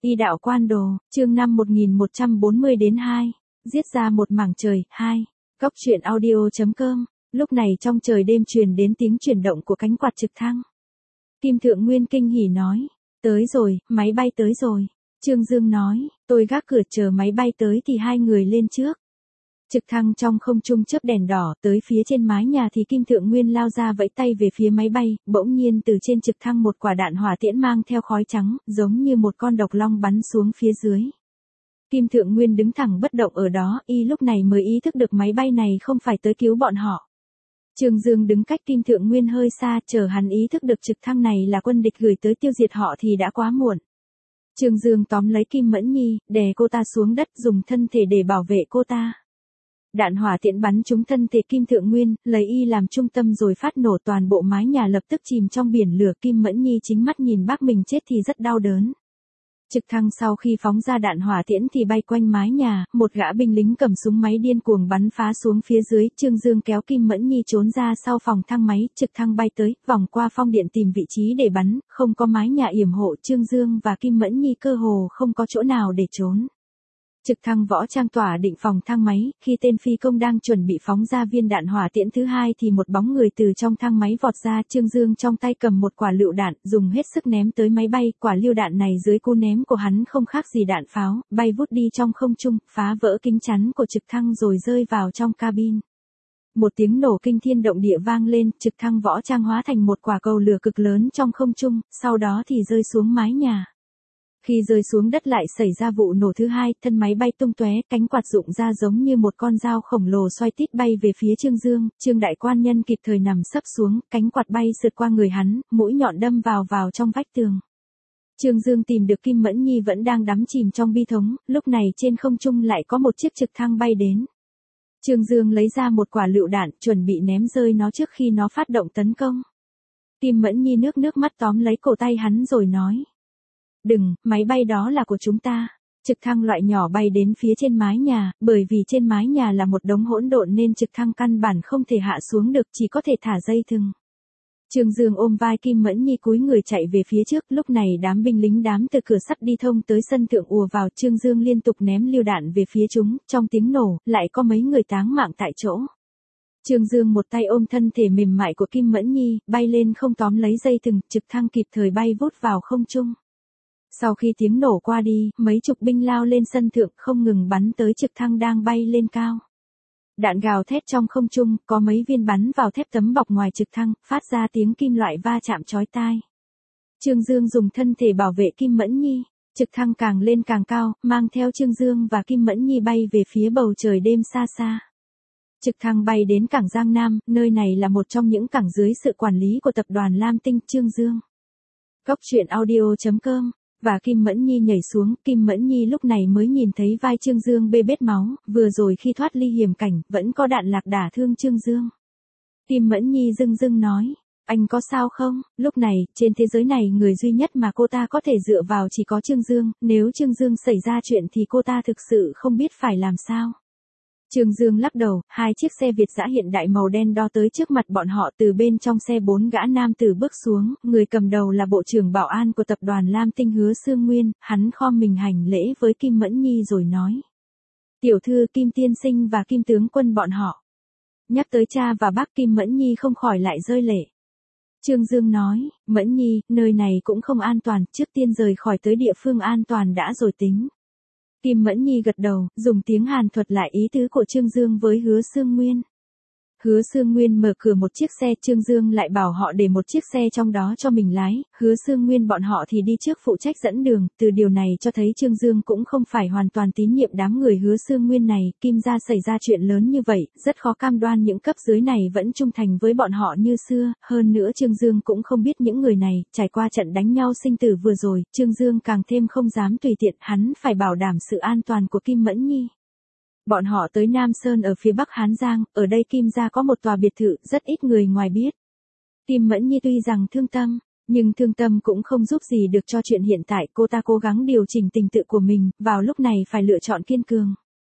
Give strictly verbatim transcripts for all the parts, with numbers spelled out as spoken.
Y đạo quan đồ, chương năm một nghìn một trăm bốn mươi đến hai, giết ra một mảng trời, hai. Góc truyện audio.com, lúc này trong trời đêm truyền đến tiếng chuyển động của cánh quạt trực thăng. Kim Thượng Nguyên kinh hỉ nói, tới rồi, máy bay tới rồi. Trương Dương nói, tôi gác cửa chờ máy bay tới thì hai người lên trước. Trực thăng trong không trung chớp đèn đỏ tới phía trên mái nhà thì Kim Thượng Nguyên lao ra vẫy tay về phía máy bay, bỗng nhiên từ trên trực thăng một quả đạn hỏa tiễn mang theo khói trắng, giống như một con độc long bắn xuống phía dưới. Kim Thượng Nguyên đứng thẳng bất động ở đó, y lúc này mới ý thức được máy bay này không phải tới cứu bọn họ. Trương Dương đứng cách Kim Thượng Nguyên hơi xa, chờ hắn ý thức được trực thăng này là quân địch gửi tới tiêu diệt họ thì đã quá muộn. Trương Dương tóm lấy Kim Mẫn Nhi, đè cô ta xuống đất dùng thân thể để bảo vệ cô ta. Đạn hỏa tiễn bắn trúng thân thể Kim Thượng Nguyên, lấy y làm trung tâm rồi phát nổ, toàn bộ mái nhà lập tức chìm trong biển lửa. Kim Mẫn Nhi chính mắt nhìn bác mình chết thì rất đau đớn. Trực thăng sau khi phóng ra đạn hỏa tiễn thì bay quanh mái nhà, một gã binh lính cầm súng máy điên cuồng bắn phá xuống phía dưới. Trương Dương kéo Kim Mẫn Nhi trốn ra sau phòng thang máy, trực thăng bay tới, vòng qua phong điện tìm vị trí để bắn, không có mái nhà yểm hộ, Trương Dương và Kim Mẫn Nhi cơ hồ không có chỗ nào để trốn. Trực thăng võ trang tỏa định phòng thang máy, khi tên phi công đang chuẩn bị phóng ra viên đạn hỏa tiễn thứ hai thì một bóng người từ trong thang máy vọt ra. Trương Dương trong tay cầm một quả lựu đạn, dùng hết sức ném tới máy bay, quả lựu đạn này dưới cú ném của hắn không khác gì đạn pháo, bay vút đi trong không trung, phá vỡ kính chắn của trực thăng rồi rơi vào trong cabin. Một tiếng nổ kinh thiên động địa vang lên, trực thăng võ trang hóa thành một quả cầu lửa cực lớn trong không trung, sau đó thì rơi xuống mái nhà. Khi rơi xuống đất lại xảy ra vụ nổ thứ hai, thân máy bay tung tóe, cánh quạt rụng ra giống như một con dao khổng lồ xoay tít bay về phía Trương Dương. Trương đại quan nhân kịp thời nằm sấp xuống, cánh quạt bay sượt qua người hắn, mũi nhọn đâm vào vào trong vách tường. Trương Dương tìm được Kim Mẫn Nhi vẫn đang đắm chìm trong bi thống, lúc này trên không trung lại có một chiếc trực thăng bay đến. Trương Dương lấy ra một quả lựu đạn, chuẩn bị ném rơi nó trước khi nó phát động tấn công. Kim Mẫn Nhi nước nước mắt tóm lấy cổ tay hắn rồi nói. Đừng, máy bay đó là của chúng ta. Trực thăng loại nhỏ bay đến phía trên mái nhà, bởi vì trên mái nhà là một đống hỗn độn nên trực thăng căn bản không thể hạ xuống được, chỉ có thể thả dây thừng. Trương Dương ôm vai Kim Mẫn Nhi cúi người chạy về phía trước, lúc này đám binh lính đám từ cửa sắt đi thông tới sân thượng ùa vào. Trương Dương liên tục ném lựu đạn về phía chúng, trong tiếng nổ, lại có mấy người táng mạng tại chỗ. Trương Dương một tay ôm thân thể mềm mại của Kim Mẫn Nhi, bay lên không tóm lấy dây thừng, trực thăng kịp thời bay vút vào không trung. Sau khi tiếng nổ qua đi, mấy chục binh lao lên sân thượng không ngừng bắn tới trực thăng đang bay lên cao. Đạn gào thét trong không trung, có mấy viên bắn vào thép tấm bọc ngoài trực thăng, phát ra tiếng kim loại va chạm chói tai. Trương Dương dùng thân thể bảo vệ Kim Mẫn Nhi, trực thăng càng lên càng cao, mang theo Trương Dương và Kim Mẫn Nhi bay về phía bầu trời đêm xa xa. Trực thăng bay đến cảng Giang Nam, nơi này là một trong những cảng dưới sự quản lý của tập đoàn Lam Tinh. Trương Dương. Góc truyện audio.com. Và Kim Mẫn Nhi nhảy xuống, Kim Mẫn Nhi lúc này mới nhìn thấy vai Trương Dương bê bết máu, vừa rồi khi thoát ly hiểm cảnh, vẫn có đạn lạc đả thương Trương Dương. Kim Mẫn Nhi dưng dưng nói, anh có sao không? Lúc này, trên thế giới này người duy nhất mà cô ta có thể dựa vào chỉ có Trương Dương, nếu Trương Dương xảy ra chuyện thì cô ta thực sự không biết phải làm sao. Trương Dương lắc đầu, hai chiếc xe Việt dã hiện đại màu đen đo tới trước mặt bọn họ, từ bên trong xe bốn gã nam tử bước xuống, người cầm đầu là bộ trưởng bảo an của tập đoàn Lam Tinh Hứa Sương Nguyên, hắn khom mình hành lễ với Kim Mẫn Nhi rồi nói. Tiểu thư Kim tiên sinh và Kim tướng quân bọn họ. Nhắc tới cha và bác, Kim Mẫn Nhi không khỏi lại rơi lệ. Trương Dương nói, Mẫn Nhi, nơi này cũng không an toàn, trước tiên rời khỏi tới địa phương an toàn đã rồi tính. Kim Mẫn Nhi gật đầu, dùng tiếng Hàn thuật lại ý tứ của Trương Dương với Hứa Sương Nguyên. Hứa Sương Nguyên mở cửa một chiếc xe, Trương Dương lại bảo họ để một chiếc xe trong đó cho mình lái, Hứa Sương Nguyên bọn họ thì đi trước phụ trách dẫn đường. Từ điều này cho thấy Trương Dương cũng không phải hoàn toàn tín nhiệm đám người Hứa Sương Nguyên này. Kim gia xảy ra chuyện lớn như vậy, rất khó cam đoan những cấp dưới này vẫn trung thành với bọn họ như xưa. Hơn nữa Trương Dương cũng không biết những người này, trải qua trận đánh nhau sinh tử vừa rồi, Trương Dương càng thêm không dám tùy tiện, hắn phải bảo đảm sự an toàn của Kim Mẫn Nhi. Bọn họ tới Nam Sơn ở phía Bắc Hán Giang, ở đây Kim gia có một tòa biệt thự, rất ít người ngoài biết. Kim Mẫn Nhi tuy rằng thương tâm, nhưng thương tâm cũng không giúp gì được cho chuyện hiện tại, cô ta cố gắng điều chỉnh tình tự của mình, vào lúc này phải lựa chọn kiên cường.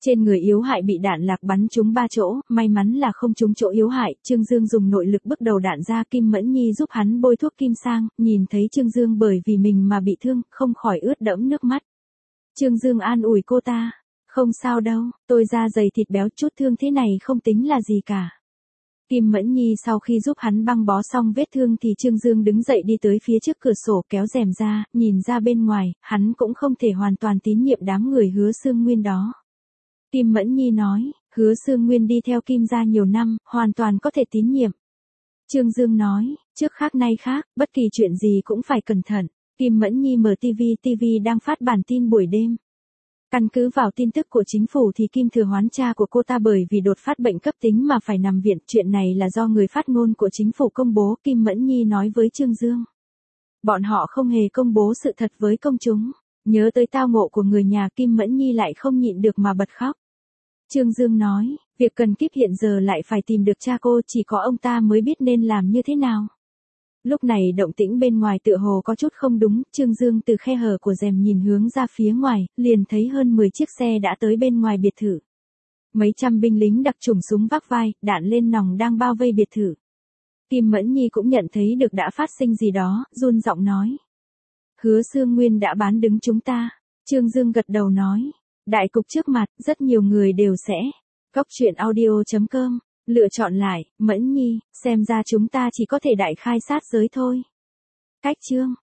Trên người yếu hại bị đạn lạc bắn trúng ba chỗ, may mắn là không trúng chỗ yếu hại, Trương Dương dùng nội lực bước đầu đạn ra, Kim Mẫn Nhi giúp hắn bôi thuốc kim sang, nhìn thấy Trương Dương bởi vì mình mà bị thương, không khỏi ướt đẫm nước mắt. Trương Dương an ủi cô ta, không sao đâu, tôi da dày thịt béo, chút thương thế này không tính là gì cả. Kim Mẫn Nhi sau khi giúp hắn băng bó xong vết thương thì Trương Dương đứng dậy đi tới phía trước cửa sổ kéo rèm ra, nhìn ra bên ngoài, hắn cũng không thể hoàn toàn tín nhiệm đám người Hứa Sương Nguyên đó. Kim Mẫn Nhi nói, Hứa Sương Nguyên đi theo Kim gia nhiều năm, hoàn toàn có thể tín nhiệm. Trương Dương nói, trước khác nay khác, bất kỳ chuyện gì cũng phải cẩn thận. Kim Mẫn Nhi mở tivi, tivi đang phát bản tin buổi đêm. Căn cứ vào tin tức của chính phủ thì Kim Thừa Hoán cha của cô ta bởi vì đột phát bệnh cấp tính mà phải nằm viện. Chuyện này là do người phát ngôn của chính phủ công bố, Kim Mẫn Nhi nói với Trương Dương. Bọn họ không hề công bố sự thật với công chúng. Nhớ tới tao ngộ của người nhà, Kim Mẫn Nhi lại không nhịn được mà bật khóc. Trương Dương nói, việc cần kíp hiện giờ lại phải tìm được cha cô, chỉ có ông ta mới biết nên làm như thế nào. Lúc này động tĩnh bên ngoài tựa hồ có chút không đúng, Trương Dương từ khe hở của rèm nhìn hướng ra phía ngoài, liền thấy hơn mười chiếc xe đã tới bên ngoài biệt thự. Mấy trăm binh lính đặc chủng súng vác vai, đạn lên nòng đang bao vây biệt thự. Kim Mẫn Nhi cũng nhận thấy được đã phát sinh gì đó, run giọng nói. Hứa Sương Nguyên đã bán đứng chúng ta. Trương Dương gật đầu nói. Đại cục trước mặt, rất nhiều người đều sẽ. Góc truyện audio chấm com. Lựa chọn lại, Mẫn Nhi, xem ra chúng ta chỉ có thể đại khai sát giới thôi. Cách chương.